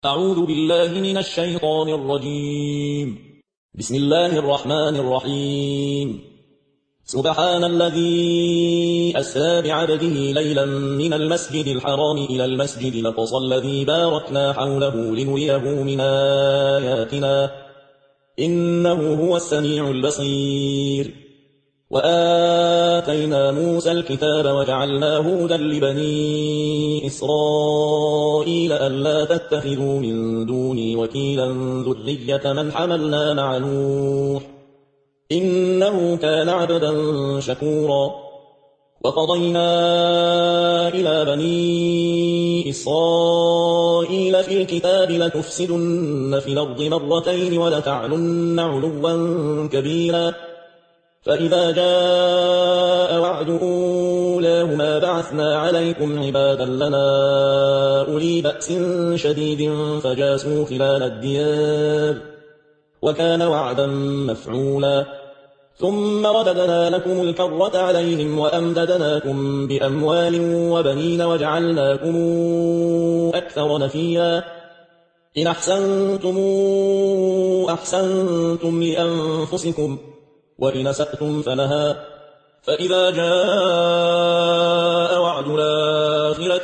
أعوذ بالله من الشيطان الرجيم. بسم الله الرحمن الرحيم. سبحان الذي أسرى بعبده ليلا من المسجد الحرام إلى المسجد الأقصى الذي باركنا حوله لنريه من آياتنا إنه هو السميع البصير. وآتينا موسى الكتاب وجعلناه هدى لبني إسرائيل ألا تتخذوا من دوني وكيلا ذرية من حملنا مع نوح إنه كان عبدا شكورا. وقضينا إلى بني إسرائيل في الكتاب لتفسدن في الأرض مرتين ولتعلن علوا كبيرا. فإذا جاء وعد أولاهما بعثنا عليكم عبادا لنا أولي بأس شديد فجاسوا خلال الديار وكان وعدا مفعولا. ثم رددنا لكم الكرة عليهم وأمددناكم بأموال وبنين وجعلناكم أكثر نفيرا. إن أحسنتم أحسنتم لأنفسكم وإن أسأتم فلها. فإذا جاء وعد الآخرة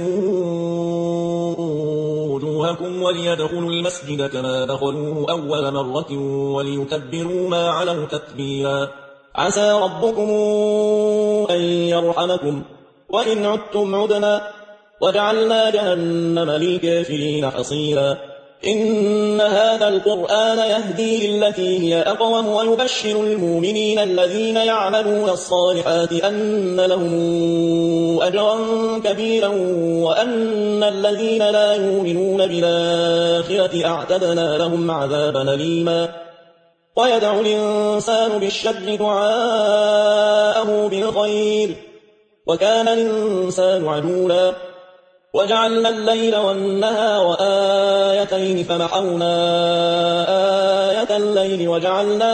ليسوءوا وجوهكم وليدخلوا المسجد كما دخلوه أول مرة وليتبروا ما علوا تتبيرا. عسى ربكم أن يرحمكم وإن عدتم عدنا وجعلنا جهنم للكافرين حصيرا. إن هذا القرآن يهدي للتي هي أقوم ويبشر المؤمنين الذين يعملون الصالحات أن لهم أجرا كبيرا وأن الذين لا يؤمنون بالآخرة أعتدنا لهم عذابا أليما. ويدعو الإنسان بالشر دعاءه بالخير وكان الإنسان عجولا. وجعلنا الليل والنهار آيتين فمحونا آية الليل وجعلنا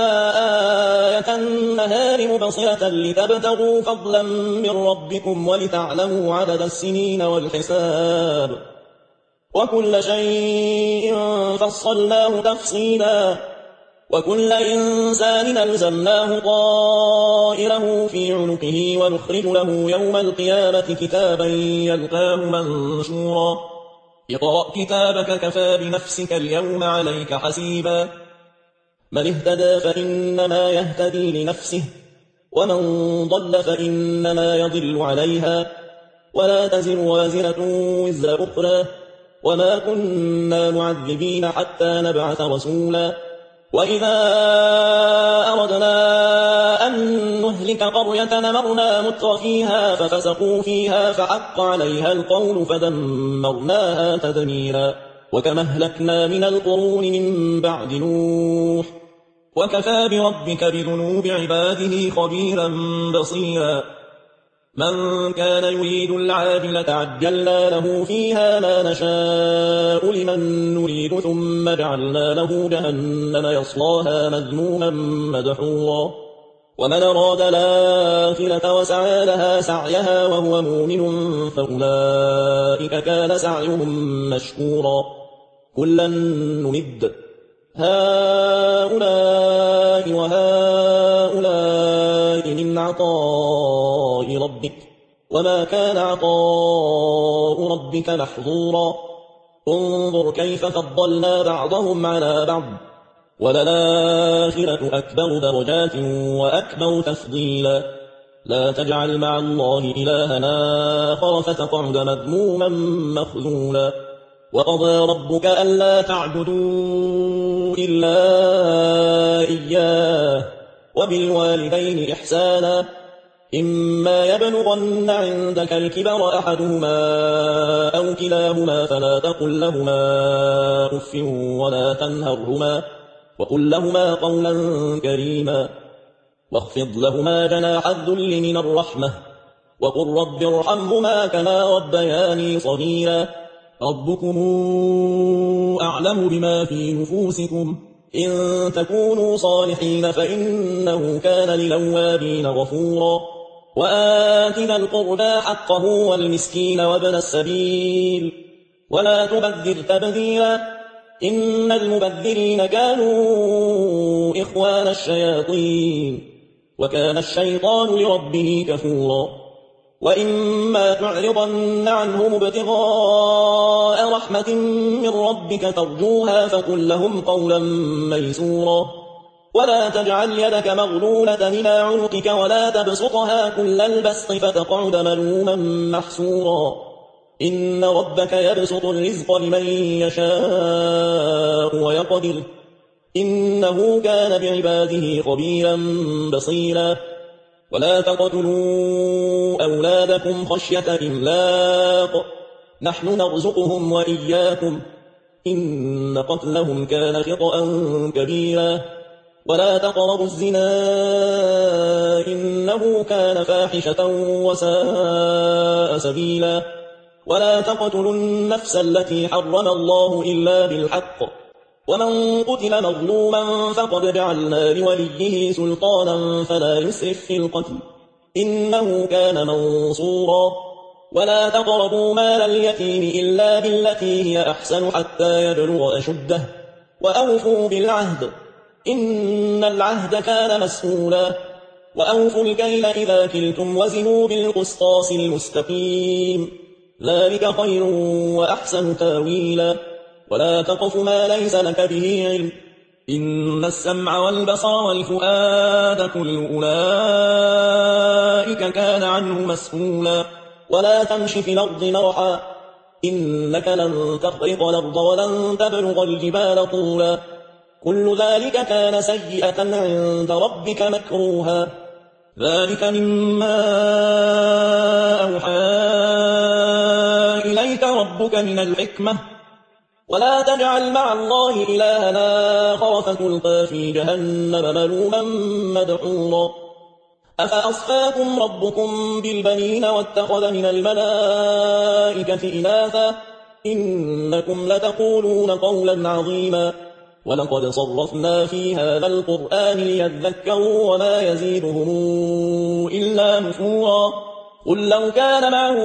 آية النهار مبصرة لتبتغوا فضلا من ربكم ولتعلموا عدد السنين والحساب وكل شيء فصلناه تفصيلا. وكل إنسان ألزمناه طائره في عنقه ونخرج له يوم القيامة كتابا يلقاه منشورا. اقرأ كتابك كفى بنفسك اليوم عليك حسيبا. من اهتدى فإنما يهتدي لنفسه ومن ضل فإنما يضل عليها ولا تزر وازرة وزر أخرى وما كنا معذبين حتى نبعث رسولا. وإذا أردنا أن نهلك قرية أمرنا مترفيها ففسقوا فيها فحق عليها القول فدمرناها تدميرا. وكما أهلكنا من القرون من بعد نوح وكفى بربك بذنوب عباده خبيرا بصيرا. من كان يريد العاجلة عجلنا له فيها ما نشاء لمن نريد ثم جعلنا له جهنم يصلاها مذموما مدحورا. ومن أراد الآخرة وسعى لها سعيها وهو مؤمن فأولئك كان سعيهم مشكورا. كلا نمد هؤلاء وهؤلاء من عطاء ربك وما كان عطاء ربك محظورا. انظر كيف فضلنا بعضهم على بعض وللآخرة أكبر درجات وأكبر تفضيلا. لا تجعل مع الله إلها آخر فتقعد مذموما مخذولا. وقضى ربك ألا تعبدوا إلا إياه وبالوالدين إحسانا. إما يبلغن عندك الكبر أحدهما أو كلاهما فلا تقل لهما أف ولا تنهرهما وقل لهما قولا كريما. واخفض لهما جناح الذل من الرحمة وقل رب ارحمهما كما ربياني صغيرا. ربكم أعلم بما في نفوسكم إن تكونوا صالحين فإنه كان للأوابين غفورا. وآت ذا القربى حقه والمسكين وابن السبيل ولا تبذر تبذيرا إن المبذرين كانوا إخوان الشياطين وكان الشيطان لربه كفورا وإما تعرضن عنهم ابتغاء رحمة من ربك ترجوها فقل لهم قولا ميسورا ولا تجعل يدك مغلولة إلى عنقك ولا تبسطها كل البسط فتقعد ملوما محسورا إن ربك يبسط الرزق لمن يشاء ويقدر إنه كان بعباده خبيرا بصيرا ولا تقتلوا أولادكم خشية إملاق نحن نرزقهم وإياكم إن قتلهم كان خطأ كبيرا ولا تقربوا الزنا إنه كان فاحشة وساء سبيلا ولا تقتلوا النفس التي حرم الله إلا بالحق ومن قتل مظلوما فقد جعلنا لوليه سلطانا فلا يسرف في القتل إنه كان منصورا ولا تقربوا مال اليتيم إلا بالتي هي أحسن حتى يبلغ أشده وأوفوا بالعهد إن العهد كان مسؤولا وأوفوا الكيل إذا كلتم وزنوا بالقسطاس المستقيم ذلك خير وأحسن تاويلا ولا تقف ما ليس لك به علم إن السمع والبصر والفؤاد كل أولئك كان عنه مسؤولا ولا تمش في الأرض مرحا إنك لن تخرق الأرض ولن تبلغ الجبال طولا كل ذلك كان سيئة عند ربك مكروها ذلك مما أوحى إليك ربك من الحكمة ولا تجعل مع الله إلها آخر فتلقى في جهنم ملوما مدحورا أفأصفاكم ربكم بالبنين واتخذ من الملائكة إناثا إنكم لتقولون قولا عظيما ولقد صرفنا في هذا القرآن ليذكروا وما يزيدهم إلا نفورا قل لو كان معه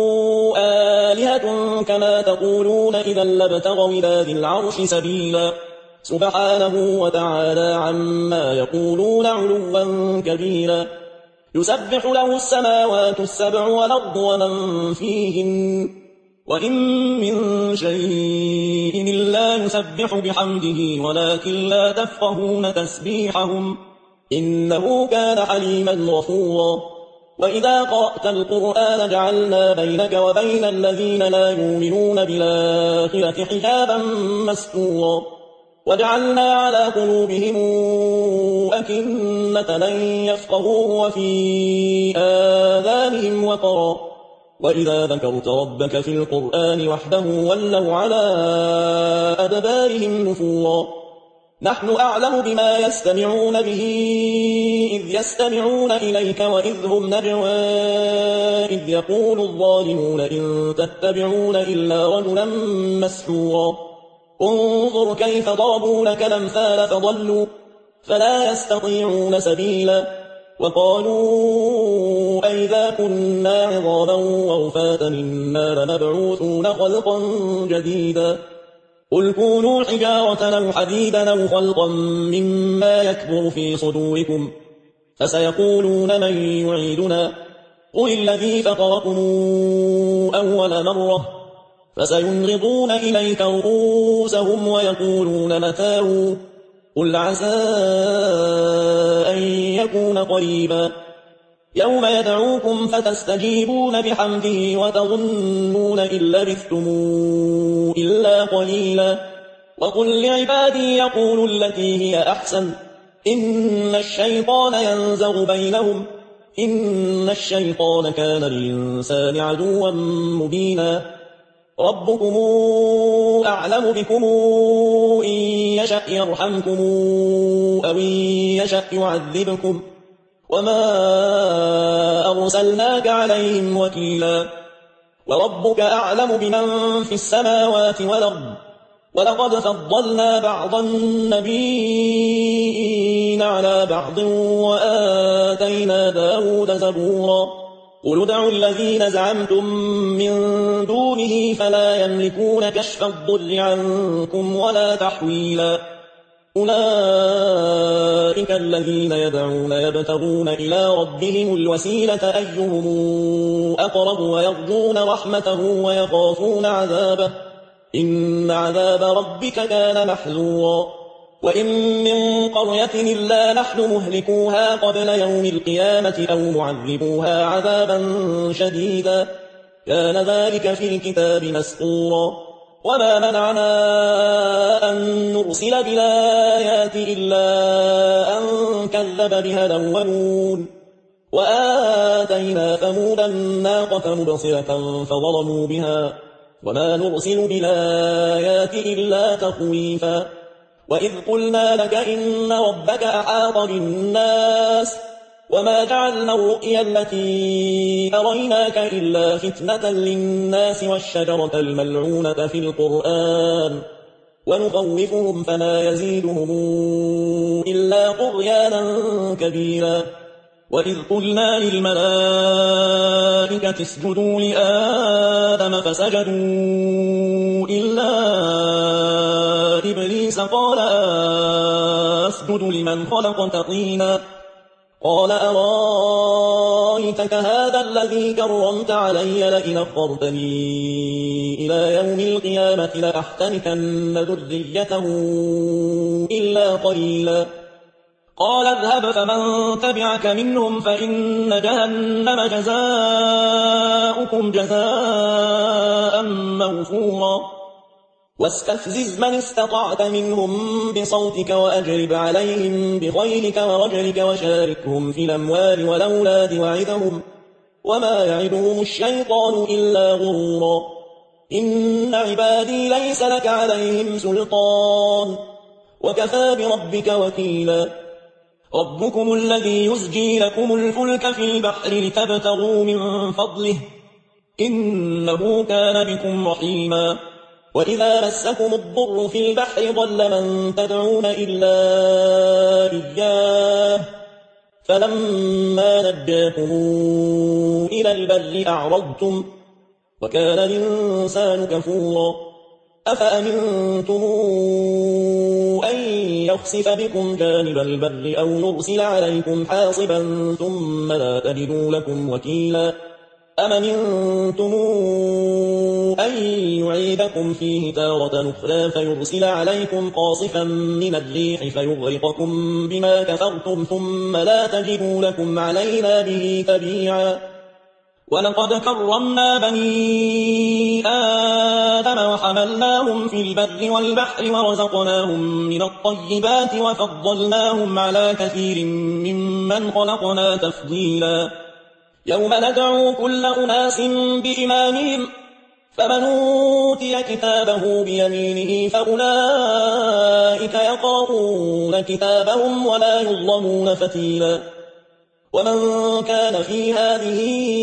آلهة كما تقولون إذا لابتغوا إلى ذي العرش سبيلا سبحانه وتعالى عما يقولون علوا كبيرا يسبح له السماوات السبع والأرض ومن فيهن وإن من شيء إلا يسبح بحمده ولكن لا تفقهون تسبيحهم إنه كان حليما غفورا وإذا قرأت القرآن جعلنا بينك وبين الذين لا يؤمنون بالآخرة حجابا مستورا وجعلنا على قلوبهم أكنة أن يفقهوه وفي آذانهم وقرا وإذا ذكرت ربك في القرآن وحده ولوا على أدبارهم نفورا نحن أعلم بما يستمعون به إذ يستمعون إليك وإذ هم نجوى إذ يقول الظالمون إن تتبعون إلا رجلا مسحورا انظر كيف ضربوا لك الأمثال فضلوا فلا يستطيعون سبيلا وقالوا أئذا كنا عظاما ورفاتا إنا لمبعوثون خلقا جديدا قل كونوا حجارة أو حديدا أو خلقا مما يكبر في صدوركم فسيقولون من يعيدنا قل الذي فطركم أول مرة فسينغضون إليك رؤوسهم ويقولون متاه قل عسى أن يكون قريبا يوم يدعوكم فتستجيبون بحمده وتظنون إن لبثتم إلا قليلا وقل لعبادي يقولوا التي هي أحسن إن الشيطان ينزغ بينهم إن الشيطان كان للإنسان عدوا مبينا ربكم أعلم بكم إن يشأ يرحمكم أو إن يشأ يعذبكم وما أرسلناك عليهم وكيلا وربك أعلم بمن في السماوات والأرض ولقد فضلنا بعض النبيين على بعض وآتينا داود زبورا قل ادعوا الذين زعمتم من دونه فلا يملكون كشف الضر عنكم ولا تحويلا أولئك الذين يدعون يبتغون إلى ربهم الوسيلة أيهم أقرب ويرجون رحمته ويخافون عذابه إن عذاب ربك كان محذورا وإن من قرية إلا نحن مهلكوها قبل يوم القيامة أو معذبوها عذابا شديدا كان ذلك في الكتاب مسطورا وما منعنا أن نرسل بالآيات إلا أن كذب بها الأولون وآتينا ثمود الناقة مبصرة فظلموا بها وما نرسل بالآيات إلا تخويفا وإذ قلنا لك إن ربك أحاط بالناس وما جعلنا الرؤيا التي أريناك إلا فتنة للناس والشجرة الملعونة في القرآن ونخوفهم فما يزيدهم إلا طغيانا كبيرا وإذ قلنا للملائكة اسجدوا لآدم فسجدوا إلا إبليس قال أسجد لمن خلقت طينا قال أرأيتك هذا الذي كرمت علي لئن أخرتني إلى يوم القيامة لأحتنكن ذريته إلا قليلا قال اذهب فمن تبعك منهم فإن جهنم جزاؤكم جزاء موفورا واستفزز من استطعت منهم بصوتك وأجلب عليهم بخيلك ورجلك وشاركهم في الأموال والأولاد وعدهم وما يعدهم الشيطان إلا غرورا إن عبادي ليس لك عليهم سلطان وكفى بربك وكيلا ربكم الذي يزجي لكم الفلك في البحر لتبتغوا من فضله إنه كان بكم رحيما وإذا مسكم الضر في البحر ضل من تدعون إلا إياه فلما نجاكم إلى البر أعرضتم وكان الإنسان كفورا أفأمنتم أن يخسف بكم جانب البر أو نرسل عليكم حاصبا ثم لا تجدوا لكم وكيلا أم أمنتم أن يعيدكم فيه تارة أخرى فيرسل عليكم قاصفا من الريح فيغرقكم بما كفرتم ثم لا تجدوا لكم علينا به تبيعا ولقد كرمنا بني آدم وحملناهم في البر والبحر ورزقناهم من الطيبات وفضلناهم على كثير ممن خلقنا تفضيلا يوم ندعو كل أناس بإمامهم فمن أوتي كتابه بيمينه فأولئك يقرؤون كتابهم ولا يظلمون فتيلا ومن كان في هذه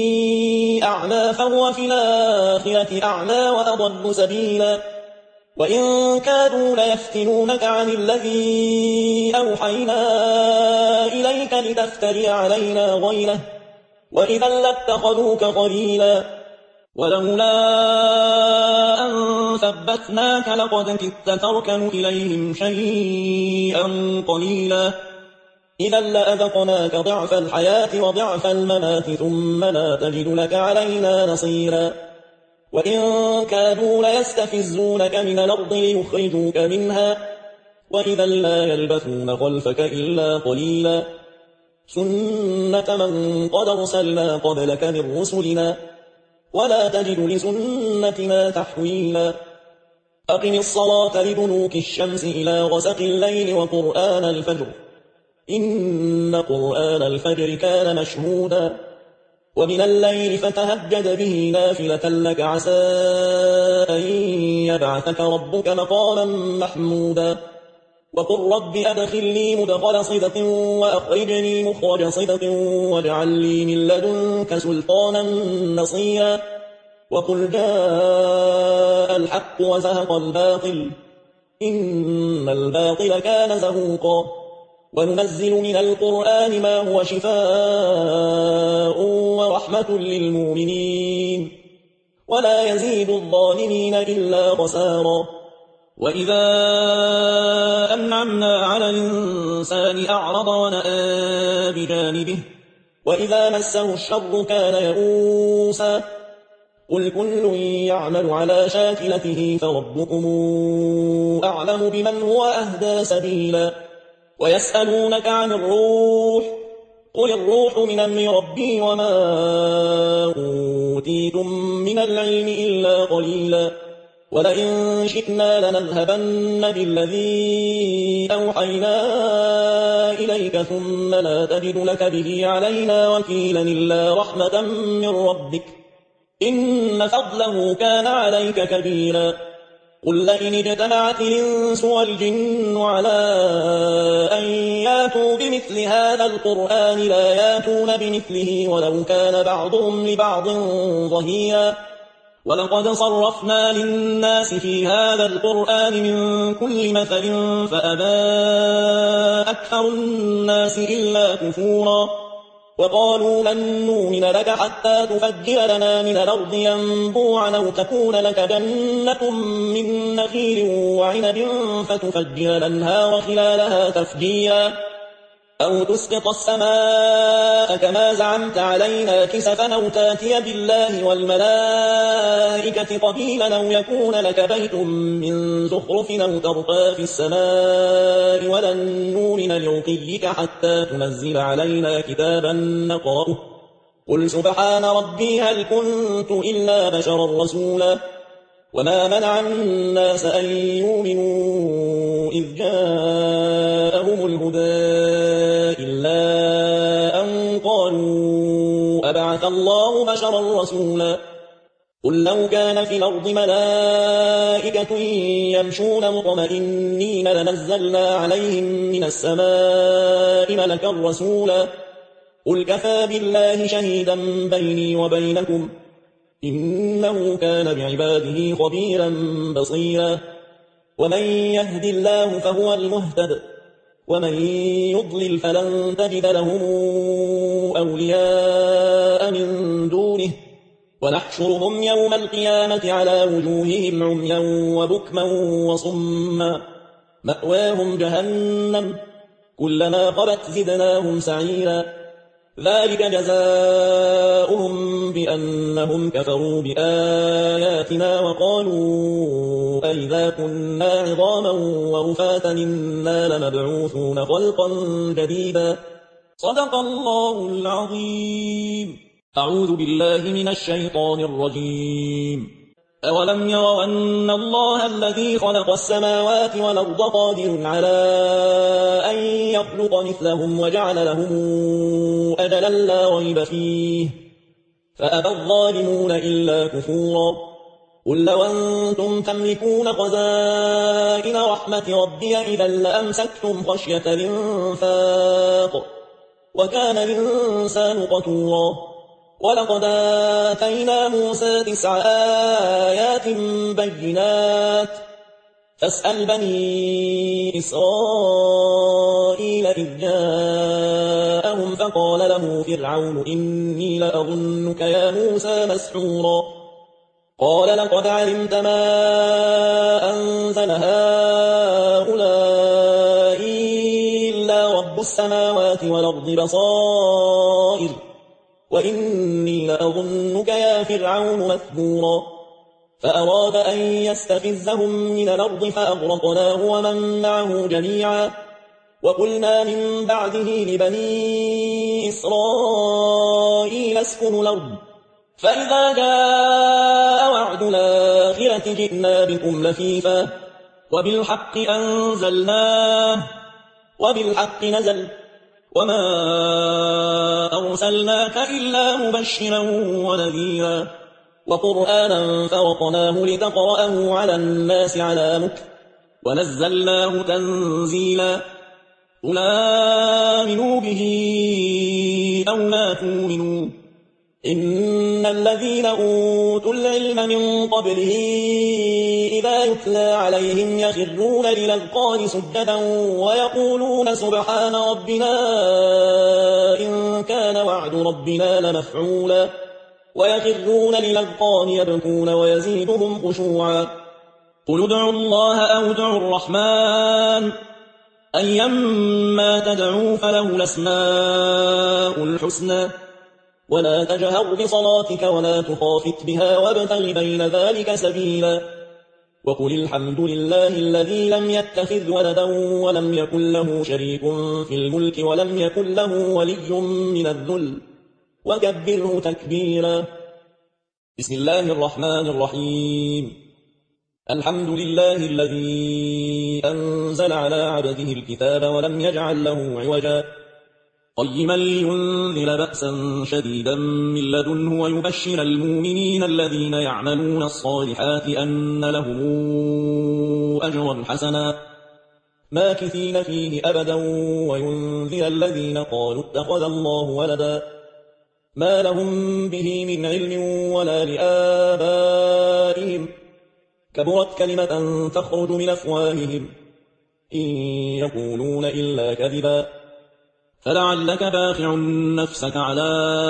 أعمى فهو في الآخرة أعمى وأضل سبيلا وإن كادوا ليفتنونك عن الذي أوحينا إليك لتفتري علينا غيره وإذا لاتخذوك خليلا ولولا أن ثبتناك لقد كدت تركن إليهم شيئا قليلا إذا لأذقناك ضعف الحياة وضعف الممات ثم لا تجد لك علينا نصيرا وإن كادوا ليستفزونك من الأرض ليخرجوك منها وإذا لا يلبثون خلفك إلا قليلا سنة من قد أرسلنا قبلك من رسلنا ولا تجد لسنتنا تحويلا أقم الصلاة لدنوك الشمس إلى غسق الليل وقرآن الفجر إن قرآن الفجر كان مشهودا ومن الليل فتهجد به نافلة لك عسى أن يبعثك ربك مقاما محمودا وقل رب أدخلني مدخل صدق وأخرجني مخرج صدق واجعل لي من لدنك سلطانا نصيرا وقل جاء الحق وزهق الباطل إن الباطل كان زهوقا وننزل من القرآن ما هو شفاء ورحمة للمؤمنين ولا يزيد الظالمين إلا خسارا. وإذا أنعمنا على الإنسان أعرض ونأى بجانبه وإذا مسه الشر كان يئوسا. قل كل يعمل على شاكلته فربكم أعلم بمن هو أهدى سبيلا. ويسألونك عن الروح قل الروح من أمر ربي وما أوتيتم من العلم إلا قليلا. ولئن شئنا لنذهبن بالذي أوحينا إليك ثم لا تجد لك به علينا وكيلا إلا رحمة من ربك إن فضله كان عليك كبيرا. قل لئن اجتمعت الإنس والجن على أن ياتوا بمثل هذا القرآن لا ياتون بمثله ولو كان بعضهم لبعض ظهيرا. ولقد صرفنا للناس في هذا القرآن من كل مثل فأبى أكثر الناس إلا كفورا. وقالوا لن نؤمن لك حتى تفجر لنا من الأرض ينبوعا أو تكون لك جنة من نخيل وعنب فتفجر الأنهار خلالها تفجيرا أو تسقط السماء كما زعمت علينا كسفا أو تاتي بالله والملائكة قبيلا أو يكون لك بيت من زخرف أو ترقى في السماء ولن نؤمن لرقيك حتى تنزل علينا كتابا نقرأه. قل سبحان ربي هل كنت إلا بشرا رسولا. وما منع الناس أن يؤمنوا إذ جاءهم الهدى إلا أن قالوا أبعث الله بشرا رسولا. قل لو كان في الأرض ملائكة يمشون مطمئنين لنزلنا عليهم من السماء ملكا رسولا. قل كفى بالله شهيدا بيني وبينكم إنه كان بعباده خبيرا بصيرا. ومن يهد الله فهو المهتد ومن يضلل فلن تجد لهم أولياء من دونه ونحشرهم يوم القيامة على وجوههم عميا وبكما وصما مأواهم جهنم كلما خبت زدناهم سعيرا. ذلك جزاؤهم بأنهم كفروا بآياتنا وقالوا أئذا كنا عظاما ورفاتا إنا لمبعوثون خلقا جديدا. صدق الله العظيم. أعوذ بالله من الشيطان الرجيم. أولم يروا أن الله الذي خلق السماوات والأرض قادر على أن يخلق مثلهم وجعل لهم أجلا لا ريب فيه فأبى الظالمون إلا كفورا. قل لو أنتم تملكون خزائن رحمة ربي إذا لأمسكتم خشية الإنفاق وكان الإنسان قتورا. ولقد آتينا موسى 9 آيات بينات فاسأل بني إسرائيل إذ جاءهم فقال له فرعون إني لأظنك يا موسى مسحورا. قال لقد علمت ما أنزل هؤلاء إلا رب السماوات والأرض بصائر وإني لأظنك يا فرعون مثبورا. فأراد أن يستفزهم من الأرض فأغرقناه ومن معه جميعا. وقلنا من بعده لبني إسرائيل اسكنوا الأرض فإذا جاء وعد الآخرة جئنا بكم لفيفا وبالحق أنزلناه وبالحق نزل وما أرسلناك إلا مبشرا ونذيرا وقرآنا فرقناه لتقرأه على الناس على مكث ونزلناه تنزيلا. قل آمنوا به أو لا تؤمنوا إن الذين أوتوا العلم من قبله إذا يتلى عليهم يخرون للأذقان سجدا ويقولون سبحان ربنا إن كان وعد ربنا لمفعولا ويخرون للأذقان يبكون ويزيدهم خشوعا قل ادعوا الله أو ادعوا الرحمن أيما تدعوا فله الأسماء الحسنى ولا تجهر بصلاتك ولا تخافت بها وابتغ بين ذلك سبيلا وقل الحمد لله الذي لم يتخذ ولدا ولم يكن له شريك في الملك ولم يكن له ولي من الذل وكبره تكبيرا بسم الله الرحمن الرحيم الحمد لله الذي أنزل على عبده الكتاب ولم يجعل له عوجا قيما لينذر بأسا شديدا من لدنه ويبشر المؤمنين الذين يعملون الصالحات أن لهم أجرا حسنا ماكثين فيه أبدا وينذر الذين قالوا اتخذ الله ولدا ما لهم به من علم ولا لآبائهم كبرت كلمة تخرج من أفواههم إن يقولون إلا كذبا فلعلك باخع نفسك على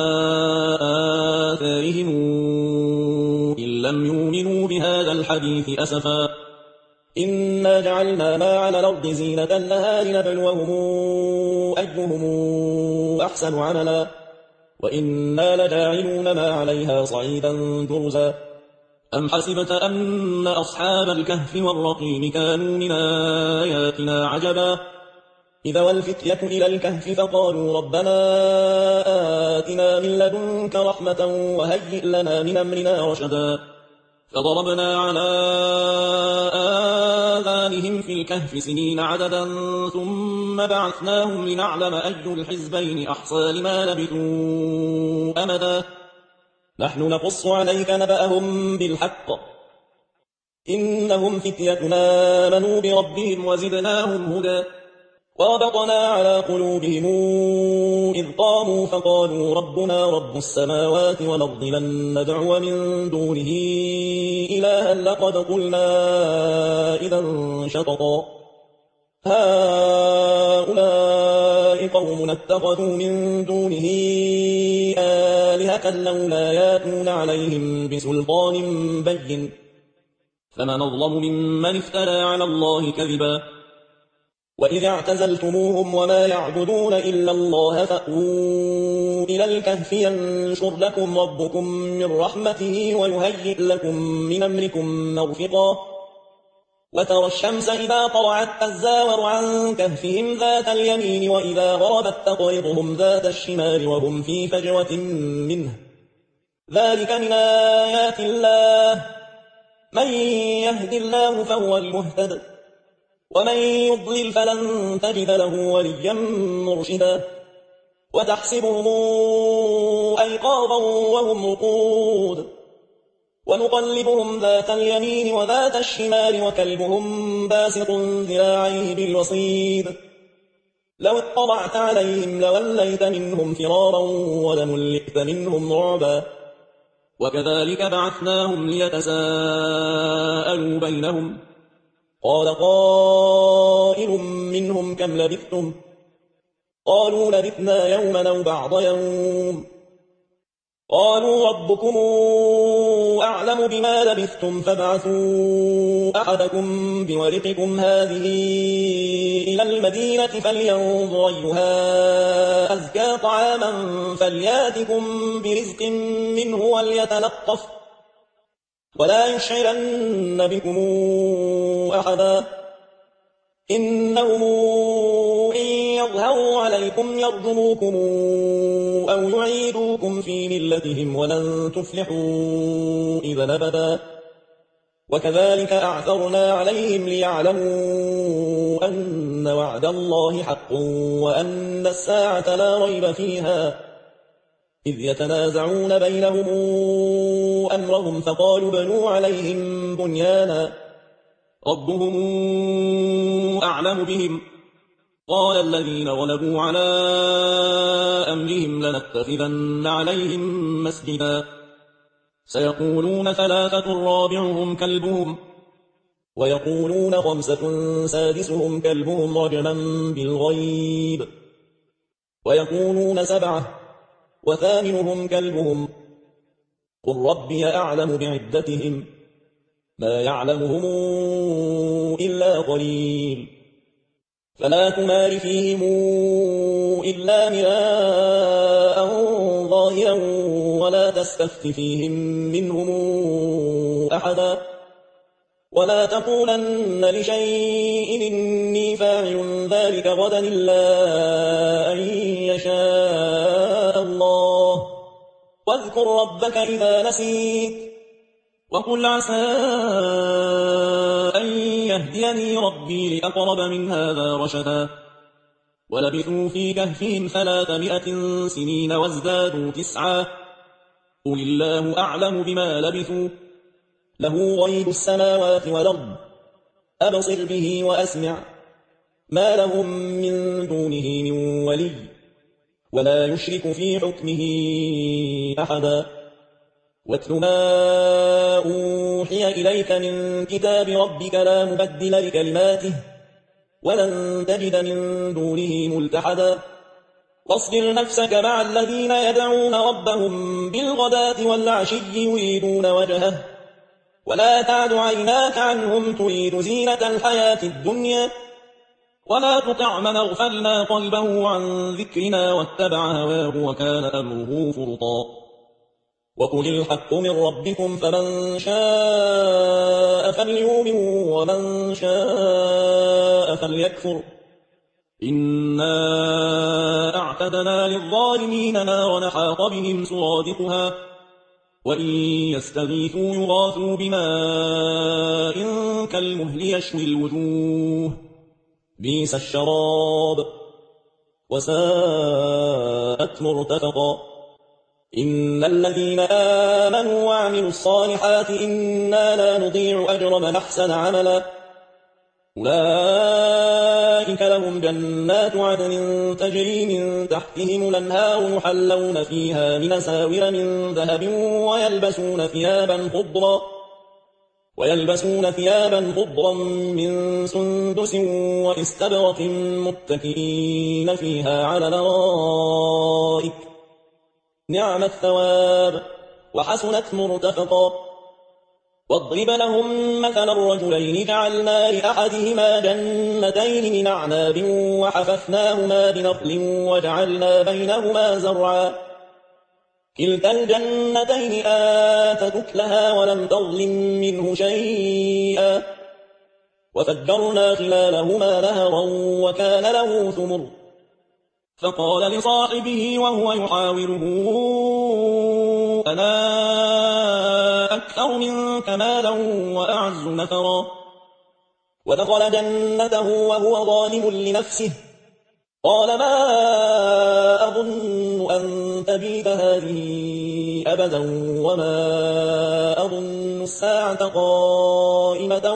آثارهم إن لم يؤمنوا بهذا الحديث أسفا إنا جعلنا ما على الأرض زينة لها لنبلوهم أيهم أحسن عملا وإنا لجاعلون ما عليها صعيدا جرزا أم حسبت أن أصحاب الكهف والرقيم كانوا من آياتنا عجبا إذا والفتية إلى الكهف فقالوا ربنا آتنا من لدنك رحمة وهيئ لنا من أمرنا رشدا فضربنا على آذانهم في الكهف سنين عددا ثم بعثناهم لنعلم أي الحزبين أحصى لما لبثوا أمدا نحن نقص عليك نبأهم بالحق إنهم فتيتنا آمنوا بربهم وزدناهم هدى وربطنا على قلوبهم إذ قاموا فقالوا ربنا رب السماوات والأرض لن ندعو من دونه إلها لقد قلنا إذا شططا هؤلاء قوم اتخذوا من دونه آلهة لولا ياتون عليهم بسلطان بين فمن أظلم ممن افترى على الله كذبا وإذ اعتزلتموهم وما يعبدون إلا الله فأووا إلى الكهف ينشر لكم ربكم من رحمته ويهيئ لكم من أمركم مرفقا وترى الشمس إذا طلعت تزاور عن كهفهم ذات اليمين وإذا غربت تقرضهم ذات الشمال وهم في فجوة منه ذلك من آيات الله من يهد الله فهو المهتد ومن يضلل فلن تجد له وليا مرشدا وتحسبهم أيقاظا وهم رقود ونقلبهم ذات اليمين وذات الشمال وكلبهم باسط ذراعيه بالوصيد لو اطلعت عليهم لوليت منهم فرارا ولملئت منهم رعبا وكذلك بعثناهم ليتساءلوا بينهم قال قائل منهم كم لبثتم قالوا لبثنا يوما أو بعض يوم قالوا ربكم أعلم بما لبثتم فابعثوا أحدكم بورقكم هذه إلى المدينة فلينظر أيها أزكى طعاما فلياتكم برزق منه وليتلطف ولا يشعرن بكم أحدا إنهم إن يظهروا عليكم يرجموكم أو يعيدوكم في ملتهم ولن تفلحوا إذا أبدا وكذلك أعثرنا عليهم ليعلموا أن وعد الله حق وأن الساعة لا ريب فيها إذ يتنازعون بينهم أمرهم فقالوا بنوا عليهم بنيانا ربهم أعلم بهم قال الذين غلبوا على أمرهم لنتخذن عليهم مسجدا سيقولون ثلاثة رابعهم كلبهم ويقولون خمسة سادسهم كلبهم رجما بالغيب، ويقولون سبعة وثامنهم كلبهم، قل ربي أعلم بعدتهم ما يعلمهم إلا قليل، فلا تمار فيهم إلا مراء ظاهرا ولا تستفت فيهم منهم أحدا، ولا تقولن لشيء إني فاعل ذلك غدا إلا أن يشاء الله، واذكر ربك إذا نسيت وقل عسى أن يهديني ربي لأقرب من هذا رشدا. ولبثوا في كهفهم 300 سنين وازدادوا 9، قل الله أعلم بما لبثوا، له غيب السماوات والأرض، أبصر به وأسمع، ما لهم من دونه من ولي ولا يشرك في حكمه أحدا. واتل ما أوحي إليك من كتاب ربك لا مبدل لكلماته ولن تجد من دونه ملتحدا. واصبر نفسك مع الذين يدعون ربهم بالغداة والعشي يريدون وجهه، ولا تعد عيناك عنهم تريد زينة الحياة الدنيا، ولا تطع من اغفلنا قلبه عن ذكرنا واتبع هواه وكان أمره فرطا. وقل الحق من ربكم فمن شاء فليؤمن ومن شاء فليكفر، إنا أعتدنا للظالمين نارا حاط بهم سرادقها، وإن يستغيثوا يغاثوا بماء كالمهل يشوي الوجوه، بئس الشراب وساءت مرتفقا. إن الذين آمنوا وعملوا الصالحات إنا لا نضيع أجر من أحسن عملا، أولئك لهم جنات عدن تجري من تحتهم الأنهار يحلون فيها من أساور من ذهب ويلبسون ثيابا خضرا من سندس واستبرق متكئين فيها على الأرائك، نعم الثواب وحسنت مرتفقا. واضرب لهم مثلا الرجلين جعلنا لأحدهما جنتين من أعناب وحففناهما بنخل وجعلنا بينهما زرعا، كلتا الجنتين آتت أكلها ولم تظلم منه شيئا، وفجرنا خلالهما نهرا وكان له ثمر، فقال لصاحبه وهو يحاوره أنا أكثر منك مالا وأعز نفرا. ودخل جنته وهو ظالم لنفسه، قال ما أظن أن تبيد هذه أبدا وما أظن الساعة قائمة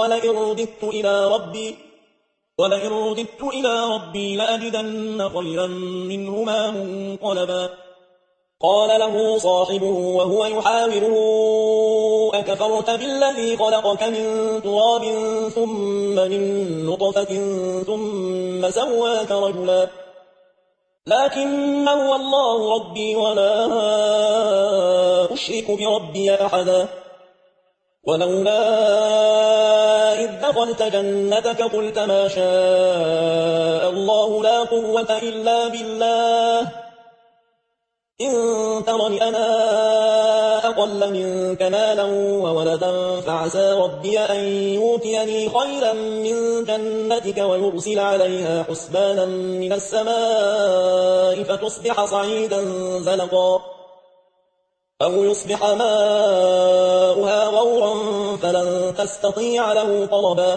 ولئن رددت إلى ربي لأجدن خيرا منهما منقلبا. قال له صاحبه وهو يحاوره أكفرت بالذي خلقك من تراب ثم من نطفة ثم سواك رجلا، لكن هو الله ربي ولا أشرك بربي أحدا. ولولا إذ دخلت جنتك قلت ما شاء الله لا قوة إلا بالله، إن ترني أنا أقل منك مالا وولدا فعسى ربي أن يؤتيني خيرا من جنتك ويرسل عليها حسبانا من السماء فتصبح صعيدا زلقا، أو يصبح ماؤها غورا فلن تستطيع له طلبا.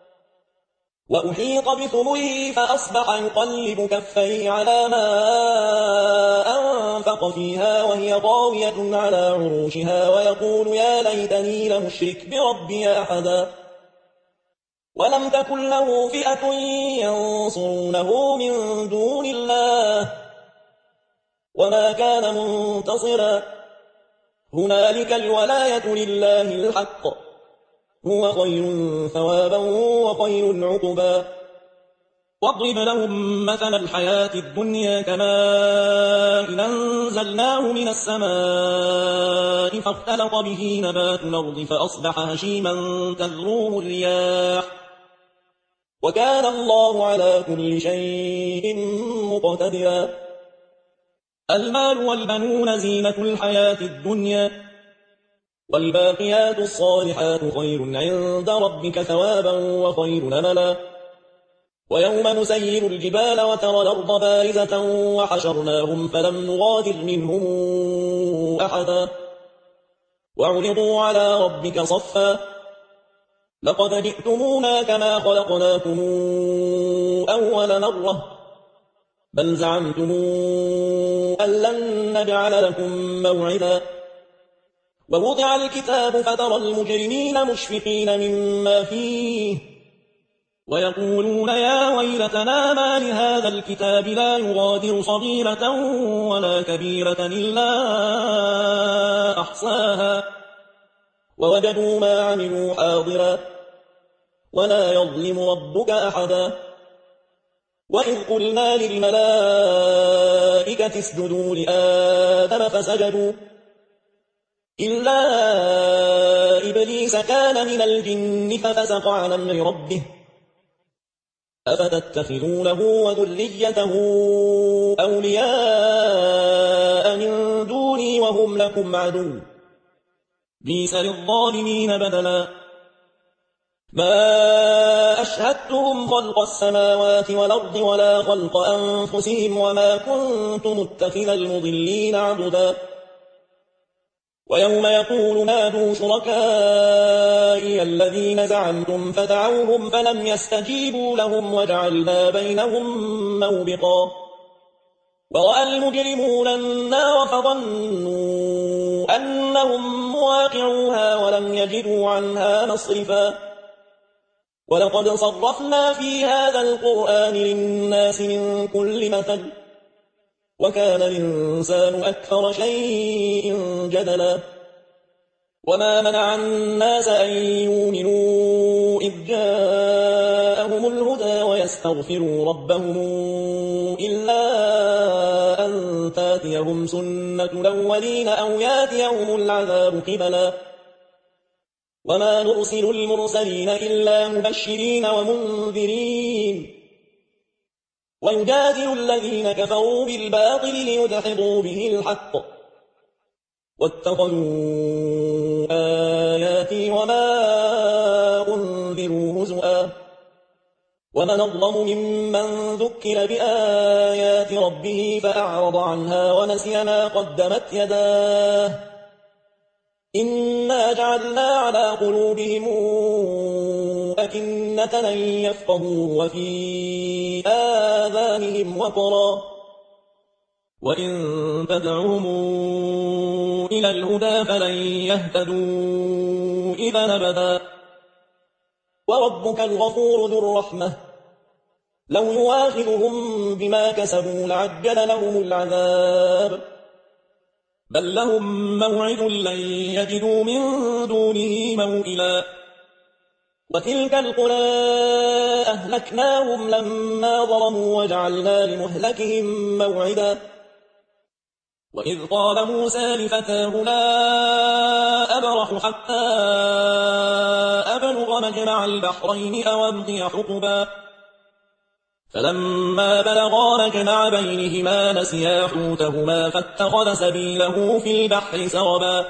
وأحيط بثمره فأصبح يقلب كفيه على ما أنفق فيها وهي خاوية على عروشها ويقول يا ليتني لم أشرك بربي أحدا. ولم تكن له فئة ينصرونه من دون الله وما كان منتصرا، هنالك الولاية لله الحق، هو خير ثوابا وخير عقبا واضرب لهم مثل الحياة الدنيا كماء أنزلناه من السماء فاختلط به نبات الأرض فأصبح هشيما تذروه الرياح وكان الله على كل شيء مقتدرا المال والبنون زينة الحياة الدنيا والباقيات الصالحات خير عند ربك ثوابا وخير أملا ويوم نسير الجبال وترى الأرض بارزة وحشرناهم فلم نغادر منهم أحدا وعرضوا على ربك صفا لقد جئتمونا كما خلقناكم أول مرة بل زعمتم أن لن نجعل لكم موعدا ووضع الكتاب فترى المجرمين مشفقين مما فيه ويقولون يا ويلتنا ما لهذا الكتاب لا يغادر صغيرة ولا كبيرة إلا أحصاها ووجدوا ما عملوا حاضرا ولا يظلم ربك أحدا وإذ قلنا للملائكة اسجدوا لآدم فسجدوا إلا إبليس كان من الجن ففسق عن أمر ربه أفتتخذونه وذريته أولياء من دوني وهم لكم عدو بئس للظالمين بدلا ما أشهدتهم خلق السماوات والأرض ولا خلق أنفسهم وما كنت متخذ المضلين عضدا ويوم يقول نادوا شركائي الذين زعمتم فدعوهم فلم يستجيبوا لهم وجعلنا بينهم موبقا ورأى المجرمون النار فظنوا أنهم مواقعوها ولم يجدوا عنها مصرفا ولقد صرفنا في هذا القرآن للناس من كل مثل وكان الإنسان أكثر شيء جدلا وما منع الناس أن يؤمنوا إذ جاءهم الهدى ويستغفروا ربهم إلا أن تاتيهم سنة الأولين أو ياتيهم العذاب قبلا وما نرسل المرسلين إلا مبشرين ومنذرين ويجادل الذين كفروا بالباطل ليدحضوا به الحق واتخذوا آياتي وما أنذروا هزؤا ومن أظلم ممن ذكر بآيات ربه فأعرض عنها ونسي ما قدمت يداه إنا جعلنا على قلوبهم أكنة أن يفقهوا وفي آذانهم وقرا وإن تدعوهم إلى الهدى فلن يهتدوا إذا أبدا وربك الغفور ذو الرحمة لو يواخذهم بما كسبوا لعجل لهم العذاب بل لهم موعد لن يجدوا من دونه موئلا وتلك القرى أهلكناهم لما ظلموا وجعلنا لمهلكهم موعدا وإذ قال موسى لفتاه لا أبرح حتى أبلغ مجمع البحرين أو أمضي حقبا فلما بلغا مجمع بينهما نسيا حوتهما فاتخذ سبيله في البحر سربا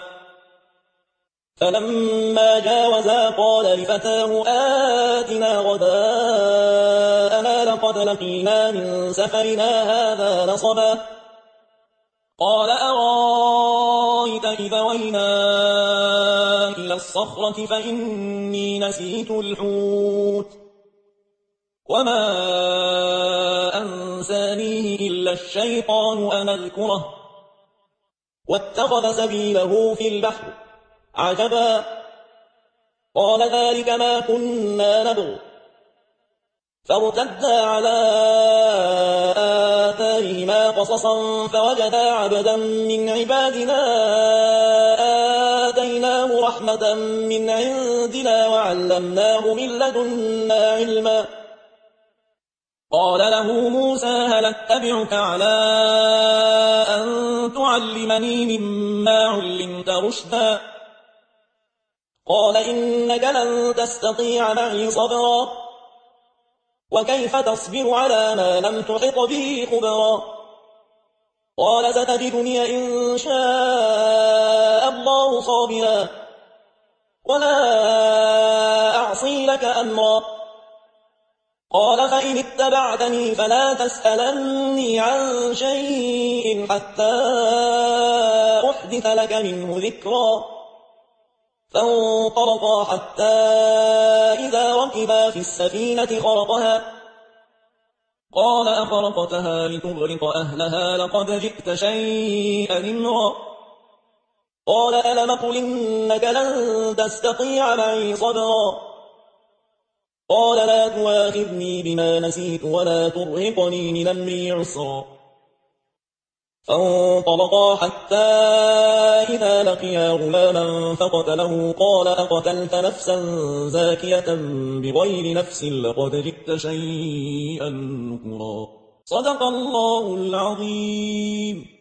فلما جاوزا قال لفتاه آتنا غداءنا لقد لقينا من سفرنا هذا نصبا قال أرايت إذا وينا إلى الصخرة فإني نسيت الحوت وما أنسانيه إلا الشيطان أن أذكره واتخذ سبيله في البحر عجبا قال ذلك ما كنا نبغ فارتدا على آثارهما قصصا فوجدا عبدا من عبادنا آتيناه رحمة رحمة من عندنا وعلمناه من لدنا علما. قال له موسى هل اتبعك على أن تعلمني مما علمت رشدا؟ قال إنك لن تستطيع معي صبرا وكيف تصبر على ما لم تحط به خبرا. قال ستجدني إن شاء الله صابرا ولا أعصي لك أمرا. قال فإن اتبعتني فلا تسألني عن شيء حتى أحدث لك منه ذكرا. فانطلقا حتى إذا ركبا في السفينة خرقها قال أخرقتها لتغرق أهلها لقد جئت شيئا إمرا. قال ألم قل إنك لن تستطيع معي صبرا. قال لا تواخذني بما نسيت ولا ترهقني من أمري عسرا. فانطلقا حتى إذا لقيا غلاما فقتله قال أقتلت نفسا زاكية بغير نفس لقد جئت شيئا نكرا. صدق الله العظيم.